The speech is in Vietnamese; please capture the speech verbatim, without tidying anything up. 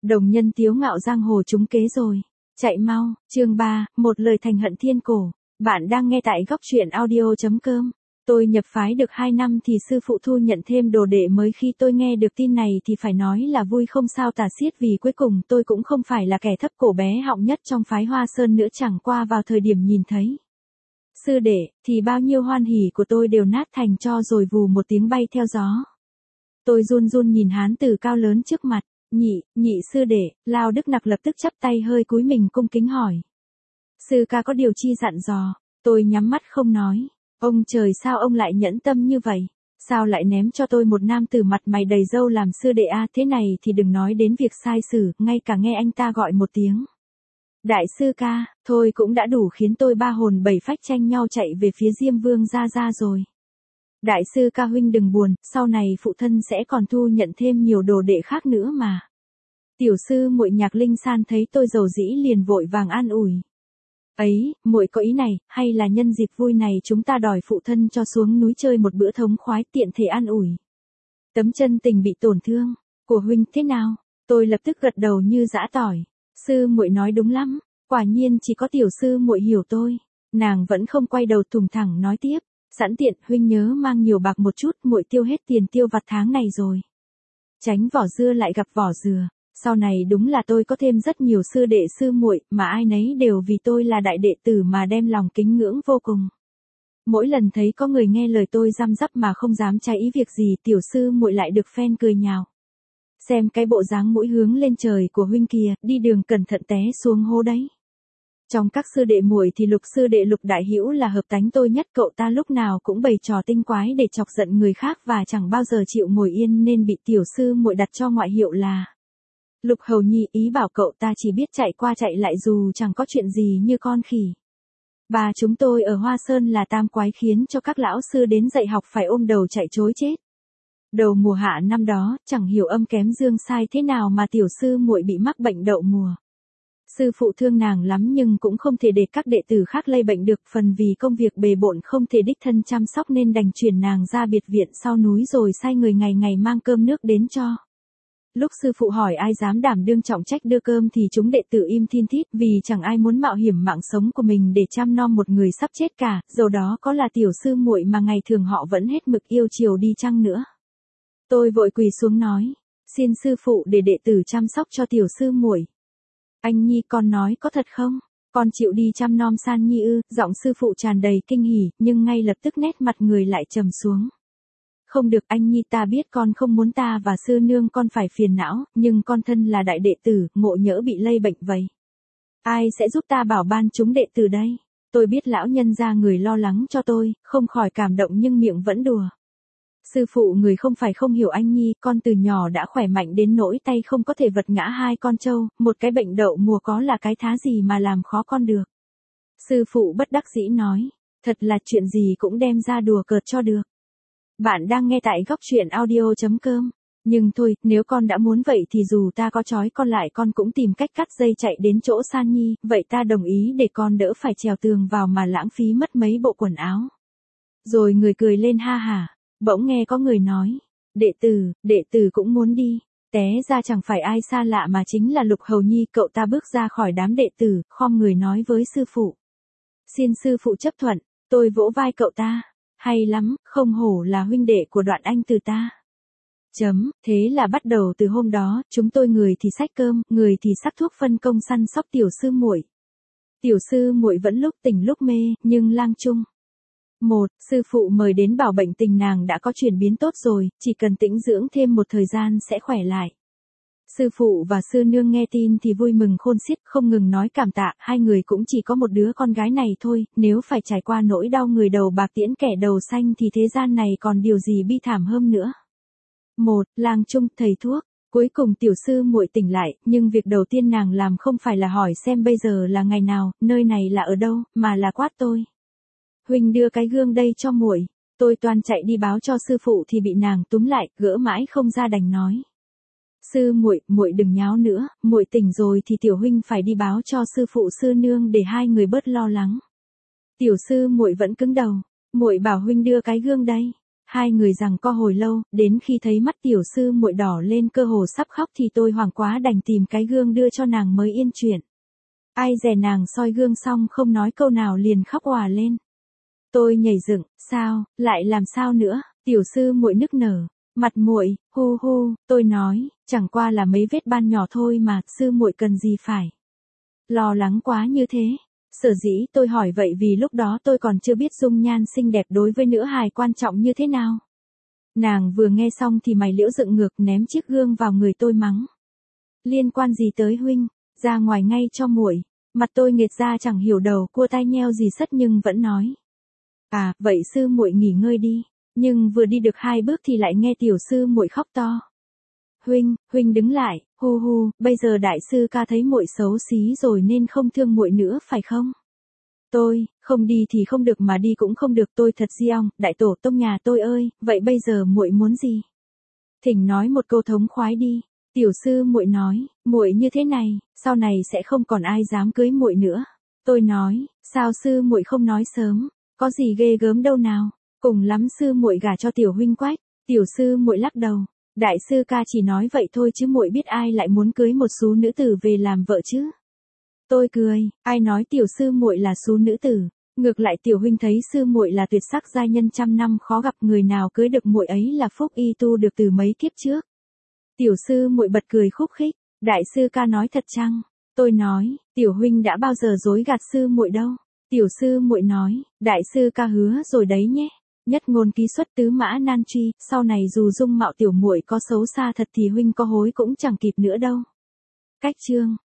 Đồng nhân tiếu ngạo giang hồ trúng kế rồi. Chạy mau, chương ba, một lời thành hận thiên cổ. Bạn đang nghe tại góc truyện audio chấm com. Tôi nhập phái được hai năm thì sư phụ thu nhận thêm đồ đệ mới, khi tôi nghe được tin này thì phải nói là vui không sao tả xiết, vì cuối cùng tôi cũng không phải là kẻ thấp cổ bé họng nhất trong phái Hoa Sơn nữa, chẳng qua vào thời điểm nhìn thấy sư đệ thì bao nhiêu hoan hỉ của tôi đều nát thành tro rồi, vù một tiếng bay theo gió. Tôi run run nhìn hán tử cao lớn trước mặt. Nhị, nhị sư đệ. Lao Đức Nặc lập tức chắp tay hơi cúi mình cung kính hỏi. Sư ca có điều chi dặn dò? Tôi nhắm mắt không nói. Ông trời, sao ông lại nhẫn tâm như vậy? Sao lại ném cho tôi một nam tử mặt mày đầy râu làm sư đệ a? Thế này thì đừng nói đến việc sai sử, ngay cả nghe anh ta gọi một tiếng đại sư ca, thôi cũng đã đủ khiến tôi ba hồn bảy phách tranh nhau chạy về phía Diêm Vương gia gia rồi. Đại sư ca huynh đừng buồn, sau này phụ thân sẽ còn thu nhận thêm nhiều đồ đệ khác nữa mà. Tiểu sư muội Nhạc Linh San thấy tôi dầu dĩ liền vội vàng an ủi. Ấy, muội có ý này, hay là nhân dịp vui này chúng ta đòi phụ thân cho xuống núi chơi một bữa thống khoái, tiện thể an ủi tấm chân tình bị tổn thương của huynh thế nào? Tôi lập tức gật đầu như giã tỏi. Sư muội nói đúng lắm, quả nhiên chỉ có tiểu sư muội hiểu tôi. Nàng vẫn không quay đầu, thùng thẳng nói tiếp. Sẵn tiện, huynh nhớ mang nhiều bạc một chút, muội tiêu hết tiền tiêu vặt tháng này rồi. Tránh vỏ dưa lại gặp vỏ dừa. Sau này đúng là tôi có thêm rất nhiều sư đệ sư muội, mà ai nấy đều vì tôi là đại đệ tử mà đem lòng kính ngưỡng vô cùng. Mỗi lần thấy có người nghe lời tôi răm rắp mà không dám trái ý việc gì, tiểu sư muội lại được phen cười nhào. Xem cái bộ dáng mũi hướng lên trời của huynh kìa, đi đường cẩn thận té xuống hố đấy. Trong các sư đệ muội thì Lục sư đệ Lục đại hữu là hợp tánh tôi nhất, cậu ta lúc nào cũng bày trò tinh quái để chọc giận người khác và chẳng bao giờ chịu ngồi yên, nên bị tiểu sư muội đặt cho ngoại hiệu là Lục Hầu Nhi, ý bảo cậu ta chỉ biết chạy qua chạy lại dù chẳng có chuyện gì như con khỉ. Bà chúng tôi ở Hoa Sơn là tam quái, khiến cho các lão sư đến dạy học phải ôm đầu chạy trối chết. Đầu mùa hạ năm đó, chẳng hiểu âm kém dương sai thế nào mà tiểu sư muội bị mắc bệnh đậu mùa. Sư phụ thương nàng lắm nhưng cũng không thể để các đệ tử khác lây bệnh được, phần vì công việc bề bộn không thể đích thân chăm sóc nên đành chuyển nàng ra biệt viện sau núi rồi sai người ngày ngày mang cơm nước đến cho. Lúc sư phụ hỏi ai dám đảm đương trọng trách đưa cơm thì chúng đệ tử im thin thít, vì chẳng ai muốn mạo hiểm mạng sống của mình để chăm nom một người sắp chết cả, dầu đó có là tiểu sư muội mà ngày thường họ vẫn hết mực yêu chiều đi chăng nữa. Tôi vội quỳ xuống nói, xin sư phụ để đệ tử chăm sóc cho tiểu sư muội. Anh Nhi, con nói có thật không? Con chịu đi chăm nom San Nhi ư? Giọng sư phụ tràn đầy kinh hỉ, nhưng ngay lập tức nét mặt người lại trầm xuống. Không được anh Nhi, ta biết con không muốn ta và sư nương con phải phiền não, nhưng con thân là đại đệ tử, ngộ nhỡ bị lây bệnh vậy. Ai sẽ giúp ta bảo ban chúng đệ tử đây? Tôi biết lão nhân gia người lo lắng cho tôi, không khỏi cảm động nhưng miệng vẫn đùa. Sư phụ người không phải không hiểu anh Nhi, con từ nhỏ đã khỏe mạnh đến nỗi tay không có thể vật ngã hai con trâu, một cái bệnh đậu mùa có là cái thá gì mà làm khó con được. Sư phụ bất đắc dĩ nói, thật là chuyện gì cũng đem ra đùa cợt cho được. Bạn đang nghe tại góc truyện audio chấm com. Nhưng thôi, nếu con đã muốn vậy thì dù ta có trói con lại con cũng tìm cách cắt dây chạy đến chỗ San Nhi, vậy ta đồng ý để con đỡ phải trèo tường vào mà lãng phí mất mấy bộ quần áo. Rồi người cười lên ha hả. Bỗng nghe có người nói, đệ tử, đệ tử cũng muốn đi. Té ra chẳng phải ai xa lạ mà chính là Lục Hầu Nhi. Cậu ta bước ra khỏi đám đệ tử, khom người nói với sư phụ. Xin sư phụ chấp thuận. Tôi vỗ vai cậu ta. Hay lắm, không hổ là huynh đệ của Đoạn Anh từ ta. Chấm, thế là bắt đầu từ hôm đó, chúng tôi người thì xách cơm, người thì sắc thuốc phân công săn sóc tiểu sư muội. Tiểu sư muội vẫn lúc tỉnh lúc mê, nhưng lang chung. Một, sư phụ mời đến bảo bệnh tình nàng đã có chuyển biến tốt rồi, chỉ cần tĩnh dưỡng thêm một thời gian sẽ khỏe lại. Sư phụ và sư nương nghe tin thì vui mừng khôn xiết, không ngừng nói cảm tạ, hai người cũng chỉ có một đứa con gái này thôi, nếu phải trải qua nỗi đau người đầu bạc tiễn kẻ đầu xanh thì thế gian này còn điều gì bi thảm hơn nữa. Một, lang chung, thầy thuốc. Cuối cùng tiểu sư muội tỉnh lại, nhưng việc đầu tiên nàng làm không phải là hỏi xem bây giờ là ngày nào, nơi này là ở đâu, mà là quát tôi. Huynh đưa cái gương đây cho muội. Tôi toan chạy đi báo cho sư phụ thì bị nàng túm lại, gỡ mãi không ra đành nói. Sư muội, muội đừng nháo nữa, muội tỉnh rồi thì tiểu huynh phải đi báo cho sư phụ sư nương để hai người bớt lo lắng. Tiểu sư muội vẫn cứng đầu, muội bảo huynh đưa cái gương đây. Hai người giằng co hồi lâu, đến khi thấy mắt tiểu sư muội đỏ lên cơ hồ sắp khóc thì tôi hoảng quá đành tìm cái gương đưa cho nàng mới yên chuyện. Ai dè nàng soi gương xong không nói câu nào liền khóc òa lên. Tôi nhảy dựng, sao, lại làm sao nữa, tiểu sư muội nức nở, mặt muội, hu hu, tôi nói, chẳng qua là mấy vết ban nhỏ thôi mà, sư muội cần gì phải lo lắng quá như thế. Sở dĩ tôi hỏi vậy vì lúc đó tôi còn chưa biết dung nhan xinh đẹp đối với nữ hài quan trọng như thế nào. Nàng vừa nghe xong thì mày liễu dựng ngược ném chiếc gương vào người tôi mắng. Liên quan gì tới huynh, ra ngoài ngay cho muội. Mặt tôi nghệt ra chẳng hiểu đầu cua tai nheo gì sất nhưng vẫn nói. À, vậy sư muội nghỉ ngơi đi. Nhưng vừa đi được hai bước thì lại nghe tiểu sư muội khóc to. Huynh, huynh đứng lại, hu hu, bây giờ đại sư ca thấy muội xấu xí rồi nên không thương muội nữa phải không? Tôi, không đi thì không được mà đi cũng không được, tôi thật di ong, đại tổ tông nhà tôi ơi, vậy bây giờ muội muốn gì? Thỉnh nói một câu thống khoái đi. Tiểu sư muội nói, muội như thế này, sau này sẽ không còn ai dám cưới muội nữa. Tôi nói, sao sư muội không nói sớm, có gì ghê gớm đâu nào, cùng lắm sư muội gả cho tiểu huynh Quách. Tiểu sư muội lắc đầu, đại sư ca chỉ nói vậy thôi chứ muội biết ai lại muốn cưới một số nữ tử về làm vợ chứ. Tôi cười, ai nói tiểu sư muội là số nữ tử, ngược lại tiểu huynh thấy sư muội là tuyệt sắc giai nhân trăm năm khó gặp, người nào cưới được muội ấy là phúc y tu được từ mấy kiếp trước. Tiểu sư muội bật cười khúc khích, đại sư ca nói thật chăng? Tôi nói, tiểu huynh đã bao giờ dối gạt sư muội đâu. Tiểu sư muội nói, đại sư ca hứa rồi đấy nhé. Nhất ngôn ký xuất tứ mã nan truy, sau này dù dung mạo tiểu muội có xấu xa thật thì huynh có hối cũng chẳng kịp nữa đâu. Cách chương